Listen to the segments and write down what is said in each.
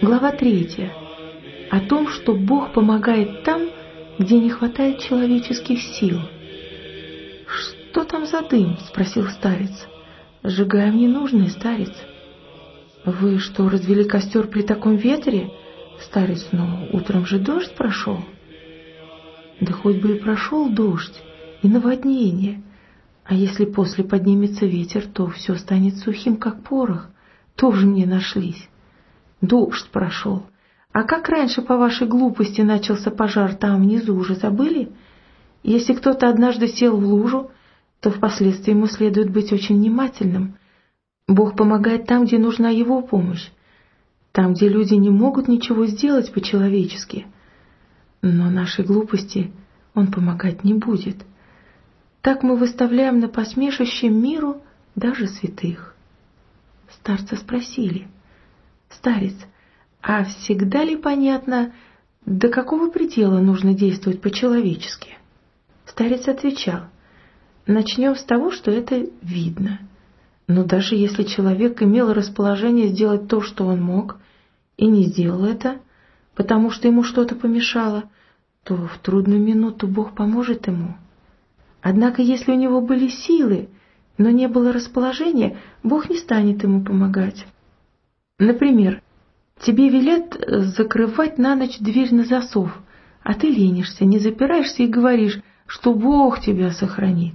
Глава 3. О том, что Бог помогает там, где не хватает человеческих сил. «Что там за дым?» — спросил старец. «Сжигаем ненужное, старец». «Вы что, развели костер при таком ветре?» «Старец, но утром же дождь прошел». «Да хоть бы и прошел дождь, и наводнение. А если после поднимется ветер, то все станет сухим, как порох. Тоже мне нашлись. Дождь прошел. А как раньше по вашей глупости начался пожар там внизу, уже забыли? Если кто-то однажды сел в лужу, то впоследствии ему следует быть очень внимательным. Бог помогает там, где нужна его помощь, там, где люди не могут ничего сделать по-человечески. Но нашей глупости он помогать не будет. Так мы выставляем на посмешище миру даже святых». Старца спросили: «Старец, а всегда ли понятно, до какого предела нужно действовать по-человечески?» Старец отвечал: «Начнем с того, что это видно. Но даже если человек имел расположение сделать то, что он мог, и не сделал это, потому что ему что-то помешало, то в трудную минуту Бог поможет ему. Однако если у него были силы, но не было расположения, Бог не станет ему помогать. Например, тебе велят закрывать на ночь дверь на засов, а ты ленишься, не запираешься и говоришь, что Бог тебя сохранит.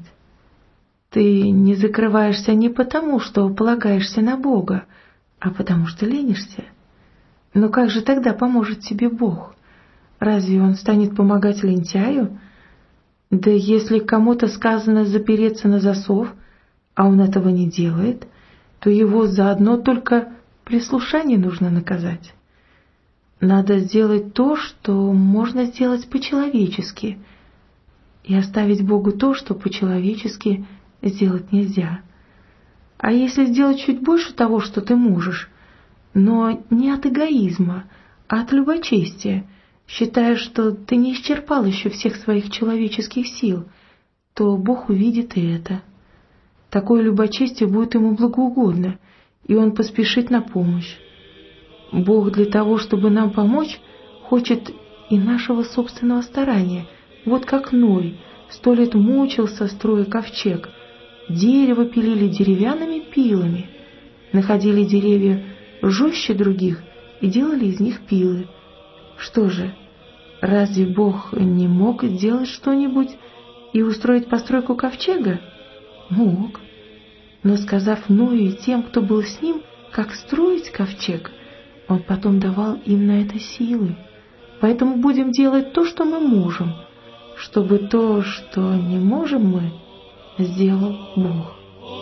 Ты не закрываешься не потому, что полагаешься на Бога, а потому что ленишься. Но как же тогда поможет тебе Бог? Разве Он станет помогать лентяю? Да если кому-то сказано запереться на засов, а он этого не делает, то его за одно только прислушание нужно наказать. Надо сделать то, что можно сделать по-человечески, и оставить Богу то, что по-человечески сделать нельзя. А если сделать чуть больше того, что ты можешь, но не от эгоизма, а от любочестия, считая, что ты не исчерпал еще всех своих человеческих сил, то Бог увидит и это. Такое любочестие будет ему благоугодно, и Он поспешит на помощь. Бог для того, чтобы нам помочь, хочет и нашего собственного старания. Вот как Ной 100 лет мучился, строя ковчег. Дерево пилили деревянными пилами, находили деревья жестче других и делали из них пилы. Что же, разве Бог не мог сделать что-нибудь и устроить постройку ковчега? Мог. Но сказав Ною и тем, кто был с ним, как строить ковчег, Он потом давал им на это силы. Поэтому будем делать то, что мы можем, чтобы то, что не можем мы, сделал Бог.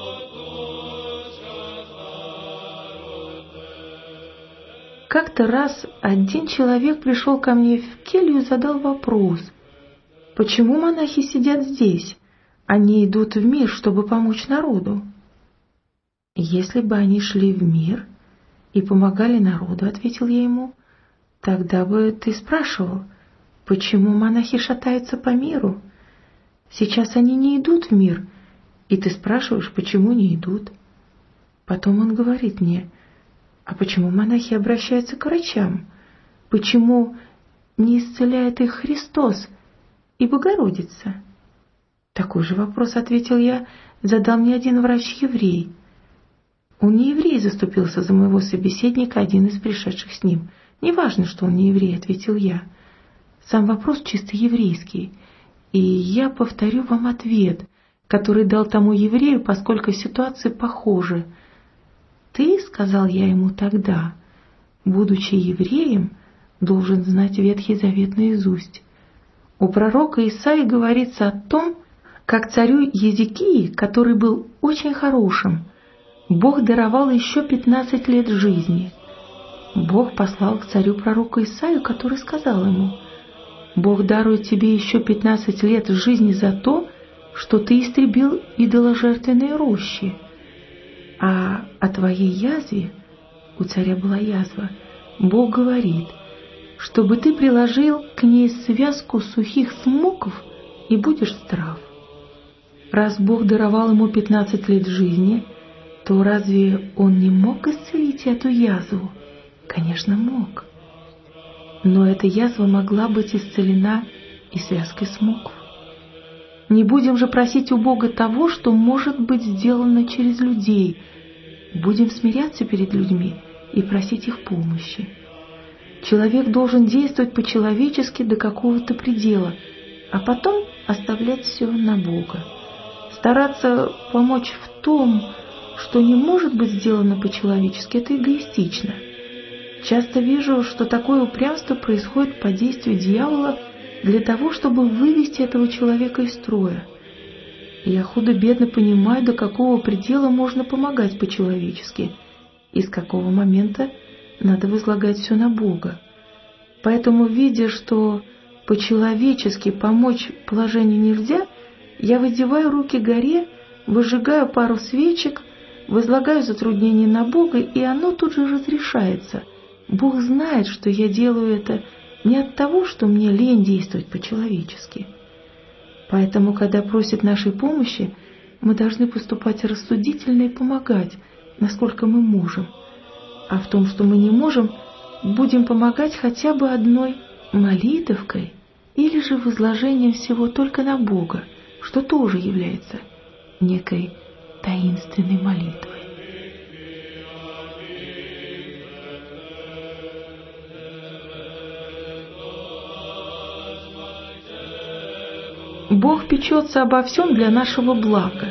Как-то раз один человек пришел ко мне в келью и задал вопрос: «Почему монахи сидят здесь? Они идут в мир, чтобы помочь народу». «Если бы они шли в мир и помогали народу, — ответил я ему, — тогда бы ты спрашивал, почему монахи шатаются по миру. Сейчас они не идут в мир, и ты спрашиваешь, почему не идут». Потом он говорит мне: «А почему монахи обращаются к врачам? Почему не исцеляет их Христос и Богородица?» Такой же вопрос, — ответил я, — задал мне один врач-еврей. Он не еврей, — заступился за моего собеседника один из пришедших с ним. «Неважно, что он не еврей, — ответил я. Сам вопрос чисто еврейский, и я повторю вам ответ, который дал тому еврею, поскольку ситуации похожи. Ты, — сказал я ему тогда, — будучи евреем, должен знать Ветхий Завет наизусть. У пророка Исаии говорится о том, как царю Езекии, который был очень хорошим, Бог даровал еще 15 лет жизни. Бог послал к царю пророка Исаию, который сказал ему: Бог дарует тебе еще 15 лет жизни за то, что ты истребил идоложертвенные рощи. А о твоей язве, у царя была язва, Бог говорит, чтобы ты приложил к ней связку сухих смоков и будешь здрав. Раз Бог даровал ему 15 лет жизни, то разве он не мог исцелить эту язву? Конечно, мог. Но эта язва могла быть исцелена и связкой смокв. Не будем же просить у Бога того, что может быть сделано через людей. Будем смиряться перед людьми и просить их помощи. Человек должен действовать по-человечески до какого-то предела, а потом оставлять все на Бога. Стараться помочь в том, что не может быть сделано по-человечески, это эгоистично. Часто вижу, что такое упрямство происходит под действием дьявола для того, чтобы вывести этого человека из строя. Я худо-бедно понимаю, до какого предела можно помогать по-человечески, и с какого момента надо возлагать все на Бога. Поэтому, видя, что по-человечески помочь положению нельзя, я воздеваю руки к горе, выжигаю пару свечек, возлагаю затруднение на Бога, и оно тут же разрешается. Бог знает, что я делаю это не от того, что мне лень действовать по-человечески. Поэтому, когда просят нашей помощи, мы должны поступать рассудительно и помогать, насколько мы можем. А в том, что мы не можем, будем помогать хотя бы одной молитвой или же возложением всего только на Бога, что тоже является некой таинственной молитвой. Бог печется обо всем для нашего блага.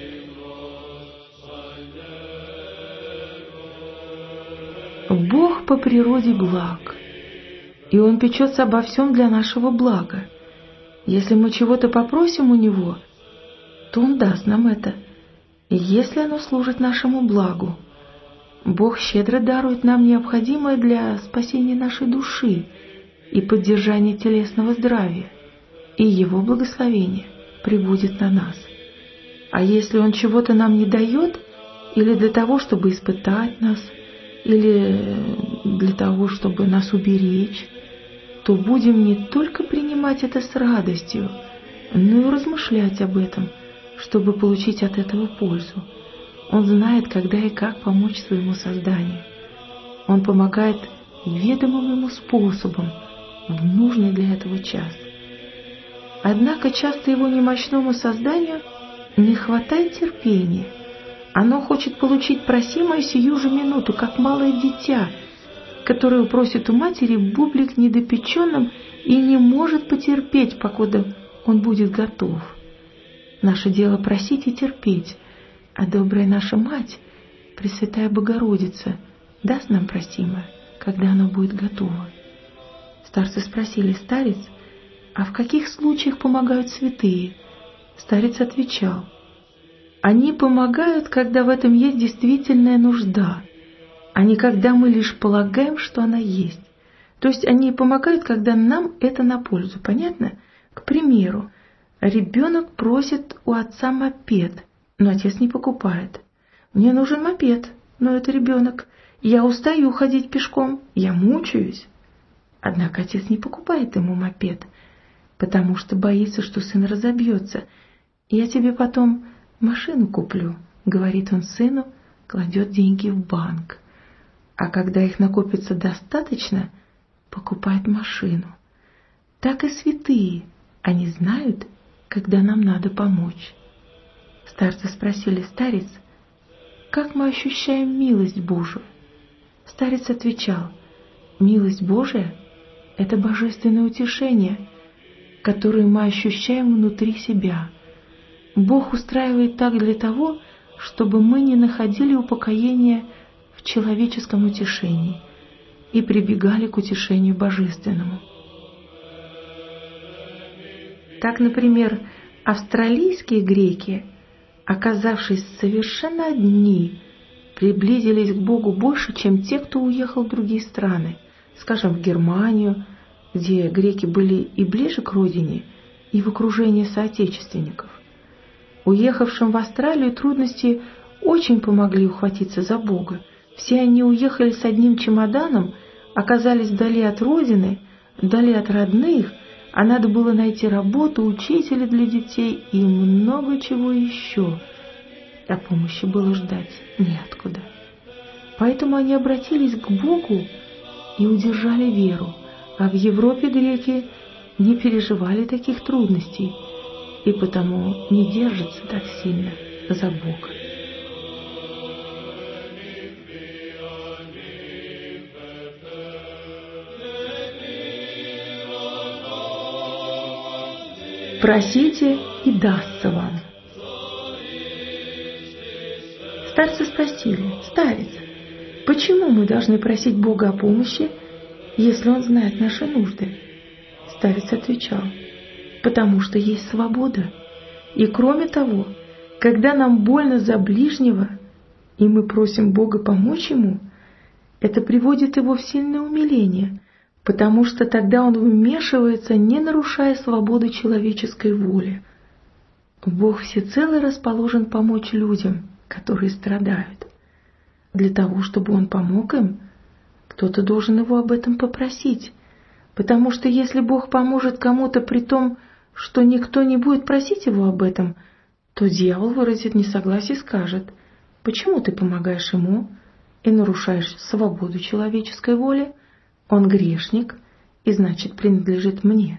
Бог по природе благ, и Он печется обо всем для нашего блага. Если мы чего-то попросим у Него, то Он даст нам это, если оно служит нашему благу. Бог щедро дарует нам необходимое для спасения нашей души и поддержания телесного здравия, и Его благословение пребудет на нас. А если Он чего-то нам не дает, или для того, чтобы испытать нас, или для того, чтобы нас уберечь, то будем не только принимать это с радостью, но и размышлять об этом, чтобы получить от этого пользу. Он знает, когда и как помочь своему созданию. Он помогает ведомым ему способом в нужный для этого час. Однако часто его немощному созданию не хватает терпения. Оно хочет получить просимое сию же минуту, как малое дитя, которое просит у матери бублик недопеченным и не может потерпеть, покуда он будет готов. Наше дело просить и терпеть, а добрая наша Мать, Пресвятая Богородица, даст нам просимое, когда оно будет готово. Старцы спросили: «Старец, а в каких случаях помогают святые?» Старец отвечал: «Они помогают, когда в этом есть действительная нужда, а не когда мы лишь полагаем, что она есть. То есть они помогают, когда нам это на пользу. Понятно? К примеру, ребенок просит у отца мопед, но отец не покупает. Мне нужен мопед, но это ребенок. Я устаю ходить пешком, я мучаюсь. Однако отец не покупает ему мопед, потому что боится, что сын разобьется. Я тебе потом машину куплю, говорит он сыну, кладет деньги в банк. А когда их накопится достаточно, покупает машину. Так и святые, они знают, когда нам надо помочь». Старцы спросили: «Старец, как мы ощущаем милость Божию?» Старец отвечал: «Милость Божия – это божественное утешение, которое мы ощущаем внутри себя. Бог устраивает так для того, чтобы мы не находили упокоения в человеческом утешении и прибегали к утешению божественному». Так, например, австралийские греки, оказавшись совершенно одни, приблизились к Богу больше, чем те, кто уехал в другие страны, скажем, в Германию, где греки были и ближе к родине, и в окружении соотечественников. Уехавшим в Австралию трудности очень помогли ухватиться за Бога. Все они уехали с одним чемоданом, оказались вдали от родины, вдали от родных, а надо было найти работу, учителя для детей и много чего еще. А помощи было ждать неоткуда. Поэтому они обратились к Богу и удержали веру, а в Европе греки не переживали таких трудностей и потому не держатся так сильно за Бога. Просите, и дастся вам. Старцы спросили: «Старец, почему мы должны просить Бога о помощи, если Он знает наши нужды?» Старец отвечал: «Потому что есть свобода. И кроме того, когда нам больно за ближнего, и мы просим Бога помочь ему, это приводит его в сильное умиление, потому что тогда он вмешивается, не нарушая свободы человеческой воли. Бог всецело расположен помочь людям, которые страдают. Для того, чтобы Он помог им, кто-то должен Его об этом попросить, потому что если Бог поможет кому-то при том, что никто не будет просить Его об этом, то дьявол выразит несогласие и скажет: «Почему ты помогаешь ему и нарушаешь свободу человеческой воли? Он грешник и, значит, принадлежит мне».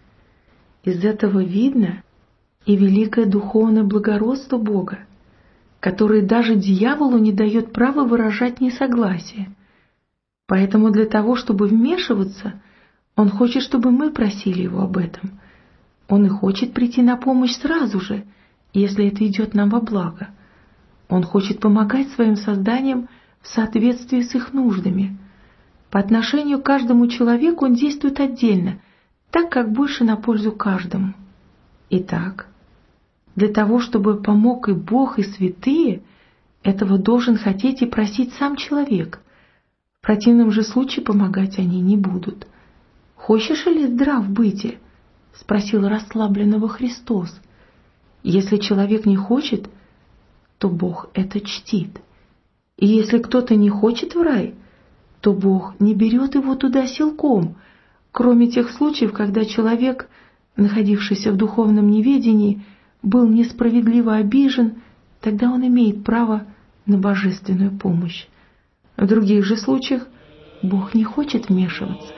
Из этого видно и великое духовное благородство Бога, который даже дьяволу не дает права выражать несогласие. Поэтому для того, чтобы вмешиваться, Он хочет, чтобы мы просили Его об этом. Он и хочет прийти на помощь сразу же, если это идет нам во благо. Он хочет помогать своим созданиям в соответствии с их нуждами. По отношению к каждому человеку Он действует отдельно, так как больше на пользу каждому. Итак, для того, чтобы помог и Бог, и святые, этого должен хотеть и просить сам человек. В противном же случае помогать они не будут. «Хочешь ли здрав быти?» — спросил расслабленного Христос. Если человек не хочет, то Бог это чтит. И если кто-то не хочет в рай, то Бог не берет его туда силком, кроме тех случаев, когда человек, находившийся в духовном неведении, был несправедливо обижен, тогда он имеет право на божественную помощь. В других же случаях Бог не хочет вмешиваться.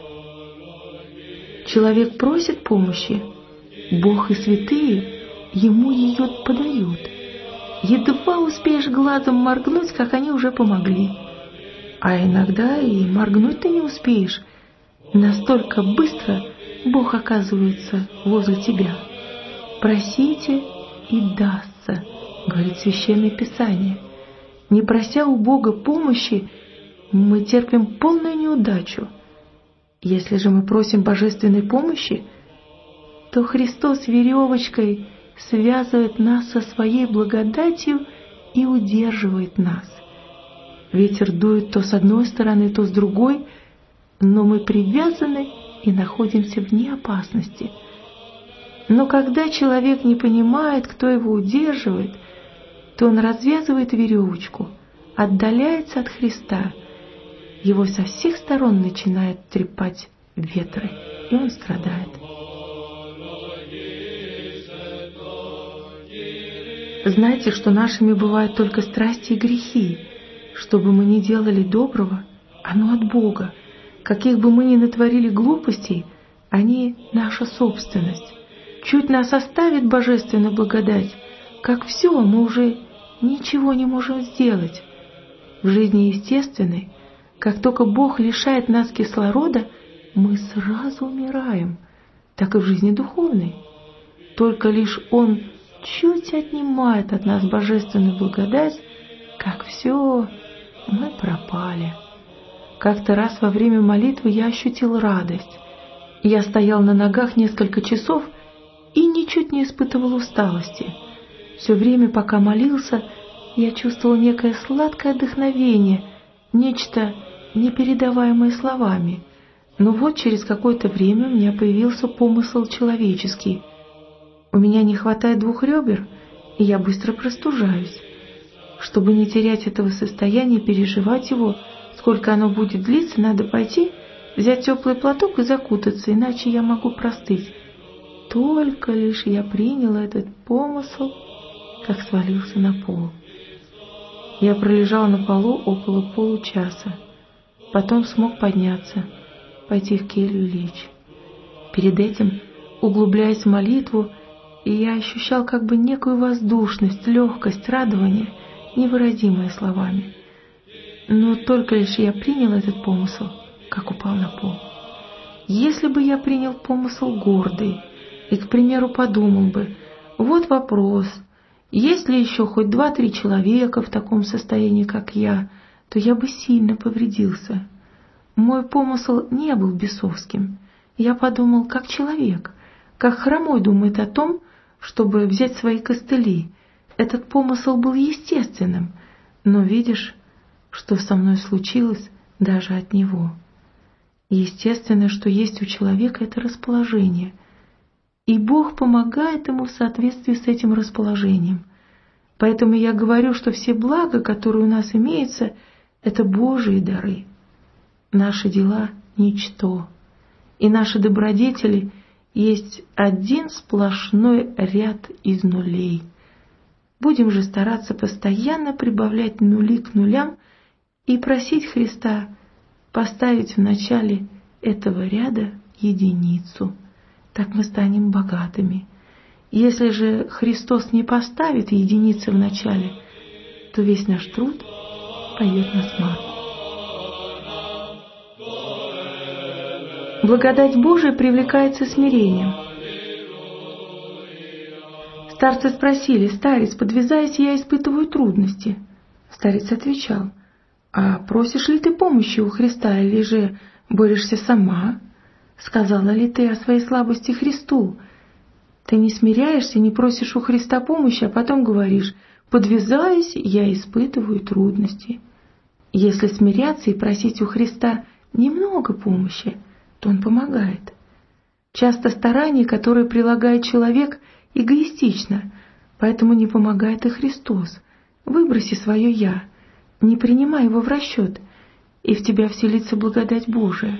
Человек просит помощи, Бог и святые ему ее подают. Едва успеешь глазом моргнуть, как они уже помогли. А иногда и моргнуть ты не успеешь. Настолько быстро Бог оказывается возле тебя. «Просите, и дастся», — говорит Священное Писание. Не прося у Бога помощи, мы терпим полную неудачу. Если же мы просим божественной помощи, то Христос веревочкой связывает нас со своей благодатью и удерживает нас. Ветер дует то с одной стороны, то с другой, но мы привязаны и находимся вне опасности. Но когда человек не понимает, кто его удерживает, то он развязывает веревочку, отдаляется от Христа, его со всех сторон начинают трепать ветры, и он страдает. Знайте, что нашими бывают только страсти и грехи. Что бы мы ни делали доброго, оно от Бога. Каких бы мы ни натворили глупостей, они наша собственность. Чуть нас оставит божественная благодать, как все, мы уже ничего не можем сделать. В жизни естественной, как только Бог лишает нас кислорода, мы сразу умираем, так и в жизни духовной. Только лишь Он чуть отнимает от нас божественную благодать, как все, мы пропали. Как-то раз во время молитвы я ощутил радость. Я стоял на ногах несколько часов и ничуть не испытывал усталости. Все время, пока молился, я чувствовал некое сладкое вдохновение, нечто непередаваемое словами. Но вот через какое-то время у меня появился помысл человеческий. У меня не хватает 2 ребер, и я быстро простужаюсь. Чтобы не терять этого состояния, переживать его, сколько оно будет длиться, надо пойти, взять теплый платок и закутаться, иначе я могу простыть. Только лишь я принял этот помысл, как свалился на пол. Я пролежал на полу около получаса. Потом смог подняться, пойти в келью и лечь. Перед этим, углубляясь в молитву, я ощущал как бы некую воздушность, легкость, радование, невыразимое словами. Но только лишь я принял этот помысл, как упал на пол. Если бы я принял помысл гордый и, к примеру, подумал бы, вот вопрос, есть ли еще хоть 2-3 человека в таком состоянии, как я, то я бы сильно повредился. Мой помысл не был бесовским. Я подумал, как человек, как хромой думает о том, чтобы взять свои костыли. Этот помысл был естественным, но видишь, что со мной случилось даже от него. Естественно, что есть у человека это расположение, и Бог помогает ему в соответствии с этим расположением. Поэтому я говорю, что все блага, которые у нас имеются, это Божьи дары. Наши дела – ничто, и наши добродетели есть один сплошной ряд из нулей. Будем же стараться постоянно прибавлять нули к нулям и просить Христа поставить в начале этого ряда единицу. Так мы станем богатыми. Если же Христос не поставит единицы в начале, то весь наш труд пойдет на смарку. Благодать Божия привлекается смирением. Старцы спросили: «Старец, подвязаясь, я испытываю трудности». Старец отвечал: «А просишь ли ты помощи у Христа, или же борешься сама? Сказала ли ты о своей слабости Христу? Ты не смиряешься, не просишь у Христа помощи, а потом говоришь: подвязаясь, я испытываю трудности». Если смиряться и просить у Христа немного помощи, то Он помогает. Часто старания, которые прилагает человек, эгоистично, поэтому не помогает и Христос. Выброси свое «я», не принимай его в расчет, и в тебя вселится благодать Божия.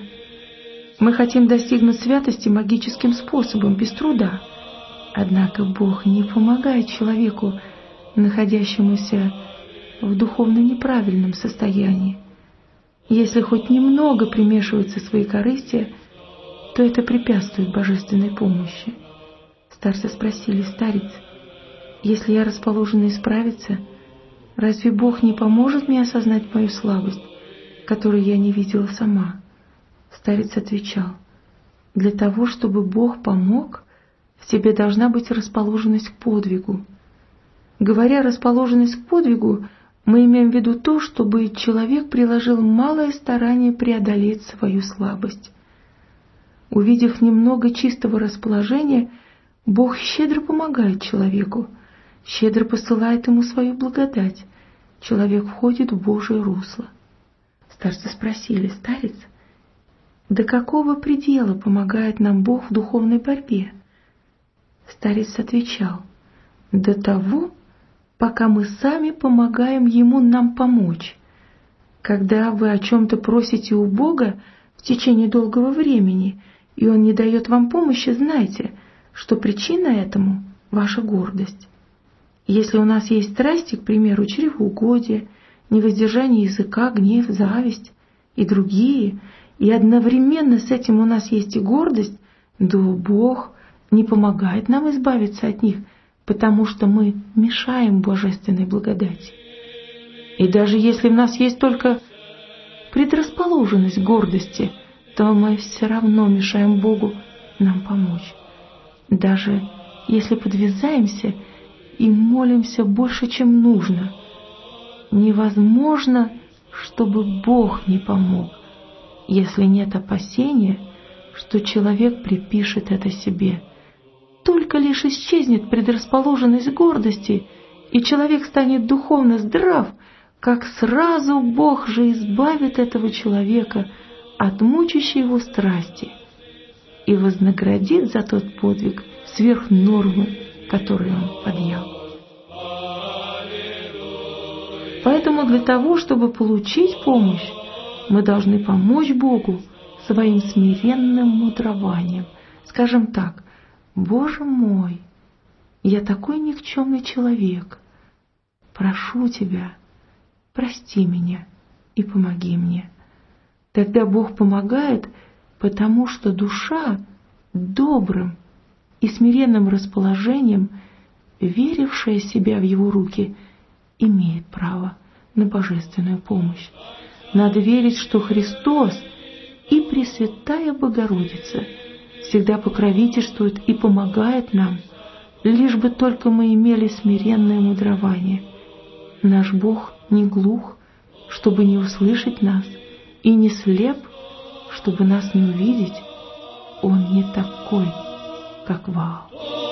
Мы хотим достигнуть святости магическим способом, без труда. Однако Бог не помогает человеку, находящемуся в духовно неправильном состоянии. Если хоть немного примешивается своекорыстие, то это препятствует божественной помощи. Старцы спросили: «Старец, если я расположена исправиться, разве Бог не поможет мне осознать мою слабость, которую я не видела сама?» Старец отвечал: «Для того, чтобы Бог помог, в тебе должна быть расположенность к подвигу». Говоря расположенность к подвигу, мы имеем в виду то, чтобы человек приложил малое старание преодолеть свою слабость. Увидев немного чистого расположения, Бог щедро помогает человеку, щедро посылает ему свою благодать. Человек входит в Божие русло. Старцы спросили: «Старец, до какого предела помогает нам Бог в духовной борьбе?» Старец отвечал: «До того, пока мы сами помогаем Ему нам помочь. Когда вы о чем-то просите у Бога в течение долгого времени, и Он не дает вам помощи, знайте, что причина этому – ваша гордость. Если у нас есть страсти, к примеру, чревоугодие, невоздержание языка, гнев, зависть и другие, и одновременно с этим у нас есть и гордость, то Бог не помогает нам избавиться от них, потому что мы мешаем божественной благодати. И даже если в нас есть только предрасположенность к гордости, то мы все равно мешаем Богу нам помочь. Даже если подвязаемся и молимся больше, чем нужно, невозможно, чтобы Бог не помог, если нет опасения, что человек припишет это себе. Только лишь исчезнет предрасположенность к гордости, и человек станет духовно здрав, как сразу Бог же избавит этого человека от мучащей его страсти и вознаградит за тот подвиг сверх нормы, которую он подъял. Поэтому для того, чтобы получить помощь, мы должны помочь Богу своим смиренным мудрованием. Скажем так: «Боже мой, я такой никчемный человек. Прошу Тебя, прости меня и помоги мне». Тогда Бог помогает, потому что душа добрым и смиренным расположением, верившая себя в Его руки, имеет право на божественную помощь. Надо верить, что Христос и Пресвятая Богородица всегда покровительствует и помогает нам, лишь бы только мы имели смиренное мудрование. Наш Бог не глух, чтобы не услышать нас, и не слеп, чтобы нас не увидеть. Он не такой, как Ваал.